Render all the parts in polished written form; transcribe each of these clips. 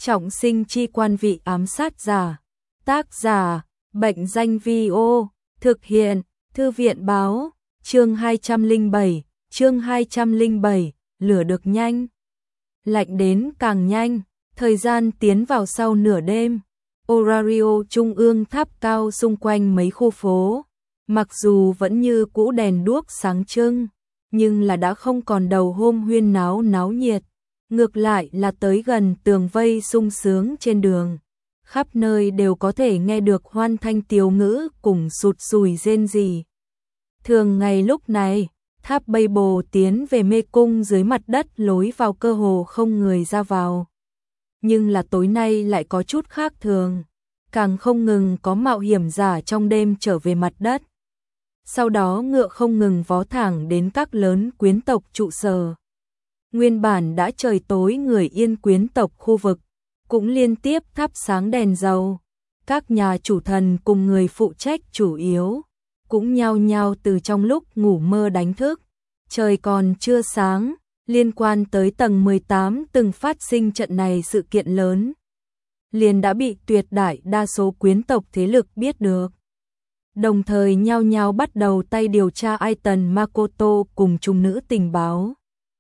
Trọng sinh chi quan vị ám sát giả. Tác giả, Bệnh danh Vi-ô, thực hiện, Thư viện báo, chương 207, lửa được nhanh. Lạnh đến càng nhanh, thời gian tiến vào sau nửa đêm. Orario trung ương tháp cao xung quanh mấy khu phố, mặc dù vẫn như cũ đèn đuốc sáng trưng, nhưng là đã không còn đầu hôm huyên náo náo nhiệt, ngược lại là tới gần tường vây sung sướng trên đường. Khắp nơi đều có thể nghe được hoan thanh tiếu ngữ cùng sụt sùi rên rỉ. Thường ngày lúc này, tháp Babel tiến về mê cung dưới mặt đất lối vào cơ hồ không người ra vào. Nhưng là tối nay lại có chút khác thường, càng không ngừng có mạo hiểm giả trong đêm trở về mặt đất. Sau đó ngựa không ngừng vó thẳng đến các lớn quyến tộc trụ sở. Nguyên bản đã trời tối người yên quyến tộc khu vực, cũng liên tiếp thắp sáng đèn dầu. Các nhà chủ thần cùng người phụ trách chủ yếu, cũng nhao nhao từ trong lúc ngủ mơ đánh thức. Trời còn chưa sáng, liên quan tới tầng 18 từng phát sinh trận này sự kiện lớn, liền đã bị tuyệt đại đa số quyến tộc thế lực biết được. Đồng thời nhao nhao bắt đầu tay điều tra Aiton Makoto cùng trung nữ tình báo.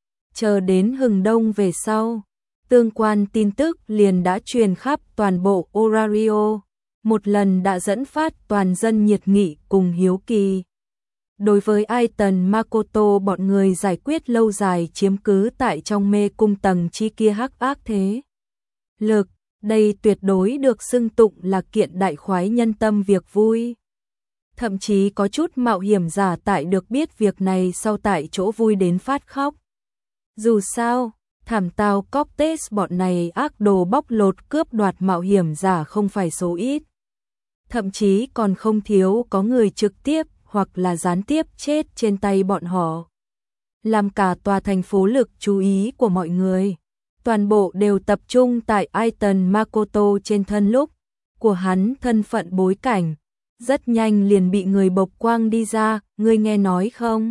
Chờ đến hừng đông về sau, tương quan tin tức liền đã truyền khắp toàn bộ Orario, một lần đã dẫn phát toàn dân nhiệt nghị cùng hiếu kỳ. Đối với Aiton Makoto, bọn người giải quyết lâu dài chiếm cứ tại trong mê cung tầng chi kia hắc ác thế lực, đây tuyệt đối được xưng tụng là kiện đại khoái nhân tâm việc vui. Thậm chí có chút mạo hiểm giả tại được biết việc này sau tại chỗ vui đến phát khóc. Dù sao, thảm tao Cortez bọn này ác đồ bóc lột cướp đoạt mạo hiểm giả không phải số ít. Thậm chí còn không thiếu có người trực tiếp hoặc là gián tiếp chết trên tay bọn họ. Làm cả tòa thành phố lực chú ý của mọi người, toàn bộ đều tập trung tại Aiton Makoto trên thân lúc của hắn thân phận bối cảnh. Rất nhanh liền bị người bộc quang đi ra, ngươi nghe nói không?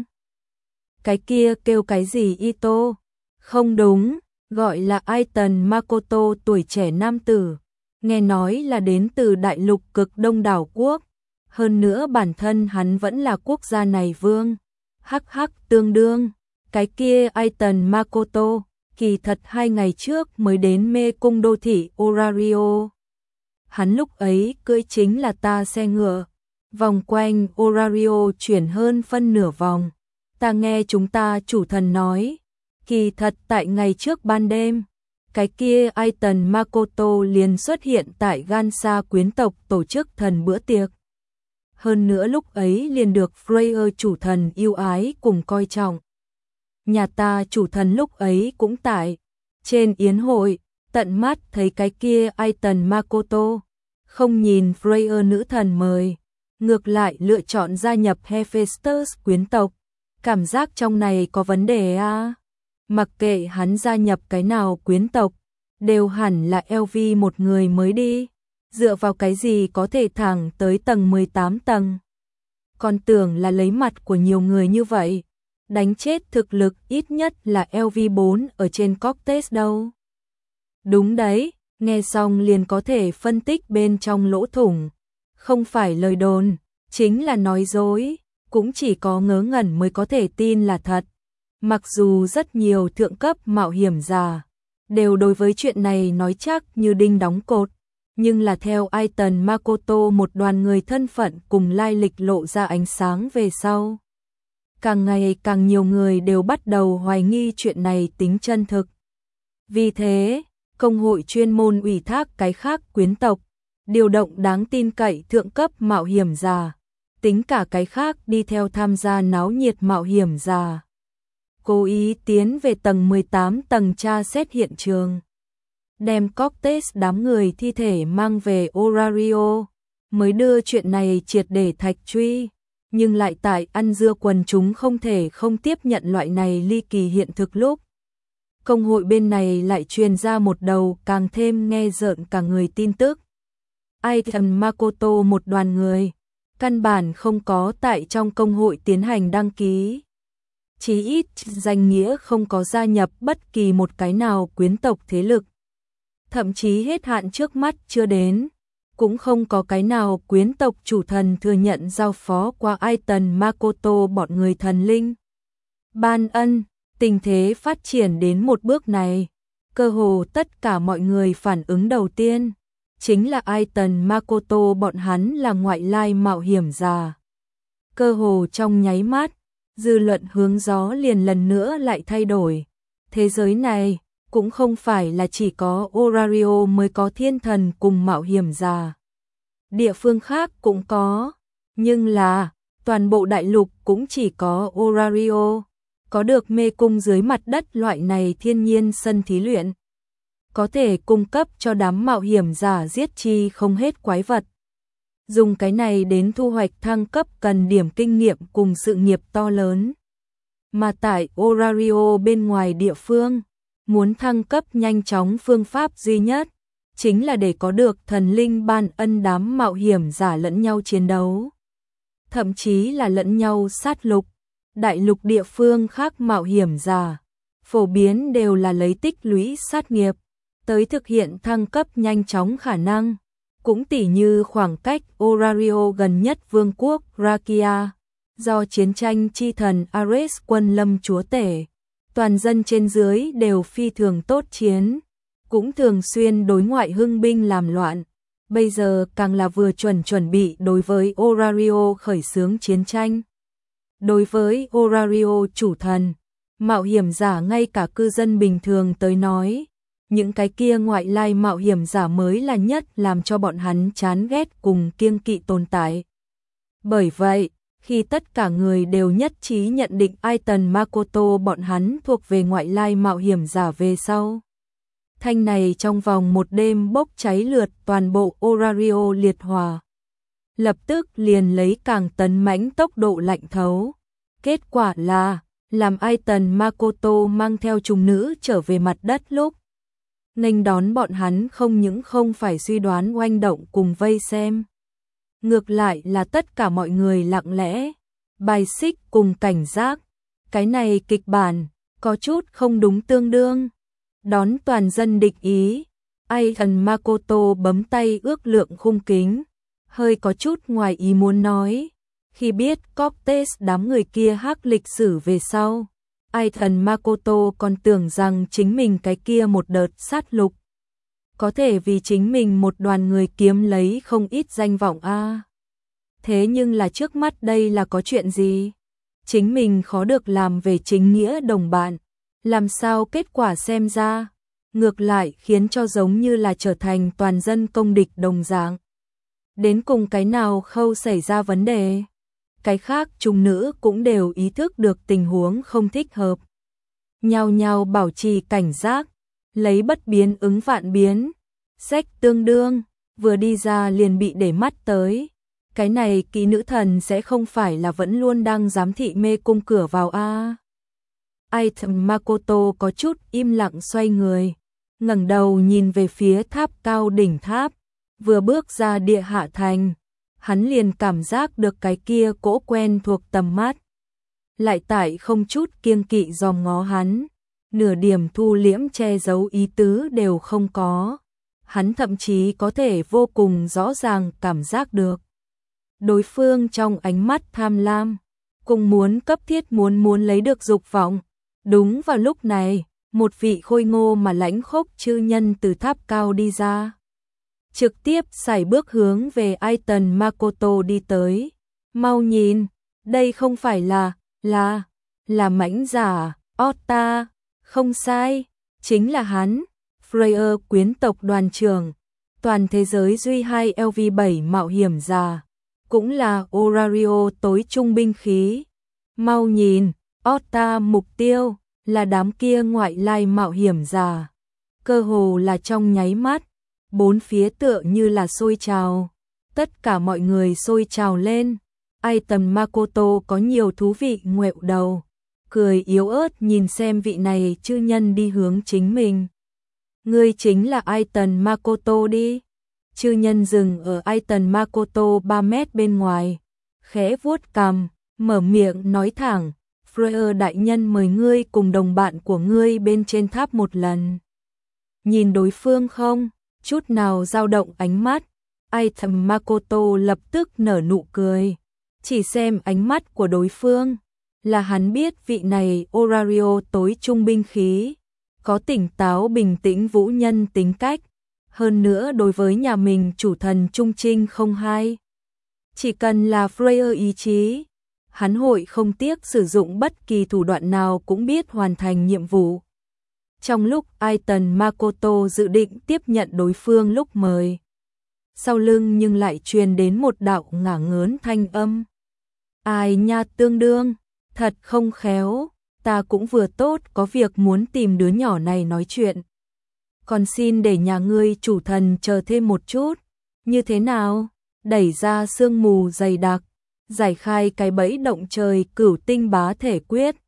Cái kia kêu cái gì Ito? Không đúng, gọi là Aiton Makoto, tuổi trẻ nam tử. Nghe nói là đến từ đại lục cực đông đảo quốc. Hơn nữa bản thân hắn vẫn là quốc gia này vương. Hắc hắc tương đương. Cái kia Aiton Makoto, kỳ thật 2 ngày trước mới đến mê cung đô thị Orario. Hắn lúc ấy cưỡi chính là ta xe ngựa, vòng quanh Orario chuyển hơn phân nửa vòng. Ta nghe chúng ta chủ thần nói, kỳ thật tại ngày trước ban đêm, cái kia Aiton Makoto liền xuất hiện tại Gansa quyến tộc tổ chức thần bữa tiệc. Hơn nữa lúc ấy liền được Freya chủ thần yêu ái cùng coi trọng. Nhà ta chủ thần lúc ấy cũng tại trên yến hội, tận mắt thấy cái kia Aiton Makoto, không nhìn Freya nữ thần mời, ngược lại lựa chọn gia nhập Hephaestus quyến tộc. Cảm giác trong này có vấn đề à? Mặc kệ hắn gia nhập cái nào quyến tộc, đều hẳn là LV một người mới đi. Dựa vào cái gì có thể thẳng tới tầng 18 tầng? Còn tưởng là lấy mặt của nhiều người như vậy, đánh chết thực lực ít nhất là LV4 ở trên Cortez đâu. Đúng đấy, nghe xong liền có thể phân tích bên trong lỗ thủng. Không phải lời đồn, chính là nói dối, cũng chỉ có ngớ ngẩn mới có thể tin là thật. Mặc dù rất nhiều thượng cấp mạo hiểm giả đều đối với chuyện này nói chắc như đinh đóng cột, nhưng là theo Aiton Makoto một đoàn người thân phận cùng lai lịch lộ ra ánh sáng về sau, càng ngày càng nhiều người đều bắt đầu hoài nghi chuyện này tính chân thực. Vì thế, công hội chuyên môn ủy thác cái khác quyến tộc, điều động đáng tin cậy thượng cấp mạo hiểm giả, tính cả cái khác đi theo tham gia náo nhiệt mạo hiểm giả. Cố ý tiến về tầng 18 tầng tra xét hiện trường, đem Cortez đám người thi thể mang về Orario, mới đưa chuyện này triệt để thạch truy, nhưng lại tại ăn dưa quần chúng không thể không tiếp nhận loại này ly kỳ hiện thực lúc. Công hội bên này lại truyền ra một đầu càng thêm nghe rợn cả người tin tức. Aiton Makoto một đoàn người, căn bản không có tại trong công hội tiến hành đăng ký. Chí ít danh nghĩa không có gia nhập bất kỳ một cái nào quyến tộc thế lực. thậm chí hết hạn trước mắt chưa đến. Cũng không có cái nào quyến tộc chủ thần thừa nhận giao phó qua Aiton Makoto bọn người thần linh. Ban ân, tình thế phát triển đến một bước này, cơ hồ tất cả mọi người phản ứng đầu tiên chính là Aiton Makoto bọn hắn là ngoại lai mạo hiểm giả. Cơ hồ trong nháy mắt, dư luận hướng gió liền lần nữa lại thay đổi. Thế giới này cũng không phải là chỉ có Orario mới có thiên thần cùng mạo hiểm giả. Địa phương khác cũng có, nhưng là toàn bộ đại lục cũng chỉ có Orario có được mê cung dưới mặt đất loại này thiên nhiên sân thí luyện, có thể cung cấp cho đám mạo hiểm giả giết chi không hết quái vật. Dùng cái này đến thu hoạch thăng cấp cần điểm kinh nghiệm cùng sự nghiệp to lớn. Mà tại Orario bên ngoài địa phương, muốn thăng cấp nhanh chóng phương pháp duy nhất chính là để có được thần linh ban ân đám mạo hiểm giả lẫn nhau chiến đấu. Thậm chí là lẫn nhau sát lục. Đại lục địa phương khác mạo hiểm giả, phổ biến đều là lấy tích lũy sát nghiệp tới thực hiện thăng cấp nhanh chóng khả năng. Cũng tỉ như khoảng cách Orario gần nhất vương quốc Rakia, do chiến tranh chi thần Ares quân lâm chúa tể, toàn dân trên dưới đều phi thường tốt chiến, cũng thường xuyên đối ngoại hưng binh làm loạn. Bây giờ càng là vừa chuẩn bị đối với Orario khởi xướng chiến tranh. Đối với Orario chủ thần, mạo hiểm giả ngay cả cư dân bình thường tới nói, những cái kia ngoại lai mạo hiểm giả mới là nhất làm cho bọn hắn chán ghét cùng kiêng kỵ tồn tại. Bởi vậy, khi tất cả người đều nhất trí nhận định Aiton Makoto bọn hắn thuộc về ngoại lai mạo hiểm giả về sau, thanh này trong vòng một đêm bốc cháy lượt toàn bộ Orario liệt hỏa. Lập tức liền lấy càng tấn mãnh tốc độ lạnh thấu. Kết quả là, làm Aiton Makoto mang theo trùng nữ trở về mặt đất lúc nghênh đón bọn hắn không những không phải suy đoán oanh động cùng vây xem. Ngược lại là tất cả mọi người lặng lẽ, bài xích cùng cảnh giác. Cái này kịch bản, có chút không đúng tương đương. Đón toàn dân địch ý, Aiton Makoto bấm tay ước lượng khung kính, hơi có chút ngoài ý muốn nói. Khi biết Cortez đám người kia hắc lịch sử về sau, Aiton Makoto còn tưởng rằng chính mình cái kia một đợt sát lục có thể vì chính mình một đoàn người kiếm lấy không ít danh vọng a. Thế nhưng là trước mắt đây là có chuyện gì? Chính mình khó được làm về chính nghĩa đồng bạn, làm sao kết quả xem ra ngược lại khiến cho giống như là trở thành toàn dân công địch đồng dạng. Đến cùng cái nào khâu xảy ra vấn đề? Cái khác trùng nữ cũng đều ý thức được tình huống không thích hợp. Nhao nhao bảo trì cảnh giác, lấy bất biến ứng vạn biến. Sách tương đương, vừa đi ra liền bị để mắt tới. Cái này kỹ nữ thần sẽ không phải là vẫn luôn đang giám thị mê cung cửa vào a. Aiton Makoto có chút im lặng xoay người, ngẩng đầu nhìn về phía tháp cao đỉnh tháp, vừa bước ra địa hạ thành. Hắn liền cảm giác được cái kia cỗ quen thuộc tầm mắt. Lại tại không chút kiêng kỵ dòm ngó hắn, nửa điểm thu liễm che giấu ý tứ đều không có. Hắn thậm chí có thể vô cùng rõ ràng cảm giác được đối phương trong ánh mắt tham lam, cùng muốn cấp thiết muốn lấy được dục vọng. Đúng vào lúc này, một vị khôi ngô mà lãnh khốc chư nhân từ tháp cao đi ra, trực tiếp sải bước hướng về Aiton Makoto đi tới. Mau nhìn, đây không phải là mãnh giả, Otta, không sai, chính là hắn, Freya quyến tộc đoàn trưởng, toàn thế giới duy 2 LV7 mạo hiểm giả, cũng là Orario tối trung binh khí. Mau nhìn, Otta mục tiêu là đám kia ngoại lai mạo hiểm giả. Cơ hồ là trong nháy mắt, bốn phía tựa như là sôi trào, tất cả mọi người sôi trào lên. Aiton Makoto có nhiều thú vị ngoẹo đầu, cười yếu ớt nhìn xem vị này chư nhân đi hướng chính mình. Ngươi chính là Aiton Makoto đi. Chư nhân dừng ở Aiton Makoto 3 mét bên ngoài, khẽ vuốt cằm, mở miệng nói thẳng, Freya đại nhân mời ngươi cùng đồng bạn của ngươi bên trên tháp một lần. nhìn đối phương không chút nào dao động ánh mắt. Item Makoto lập tức nở nụ cười. Chỉ xem ánh mắt của đối phương là hắn biết vị này Orario tối trung binh khí, có tỉnh táo bình tĩnh vũ nhân tính cách, hơn nữa đối với nhà mình chủ thần trung trinh không hai. Chỉ cần là Freya ý chí, hắn hội không tiếc sử dụng bất kỳ thủ đoạn nào cũng biết hoàn thành nhiệm vụ. Trong lúc Aiton Makoto dự định tiếp nhận đối phương lúc mời, sau lưng nhưng lại truyền đến một đạo ngả ngớn thanh âm. Ai nha tương đương, thật không khéo, ta cũng vừa tốt có việc muốn tìm đứa nhỏ này nói chuyện. Còn xin để nhà ngươi chủ thần chờ thêm một chút, như thế nào? Đẩy ra sương mù dày đặc, giải khai cái bẫy động trời cửu tinh bá thể quyết.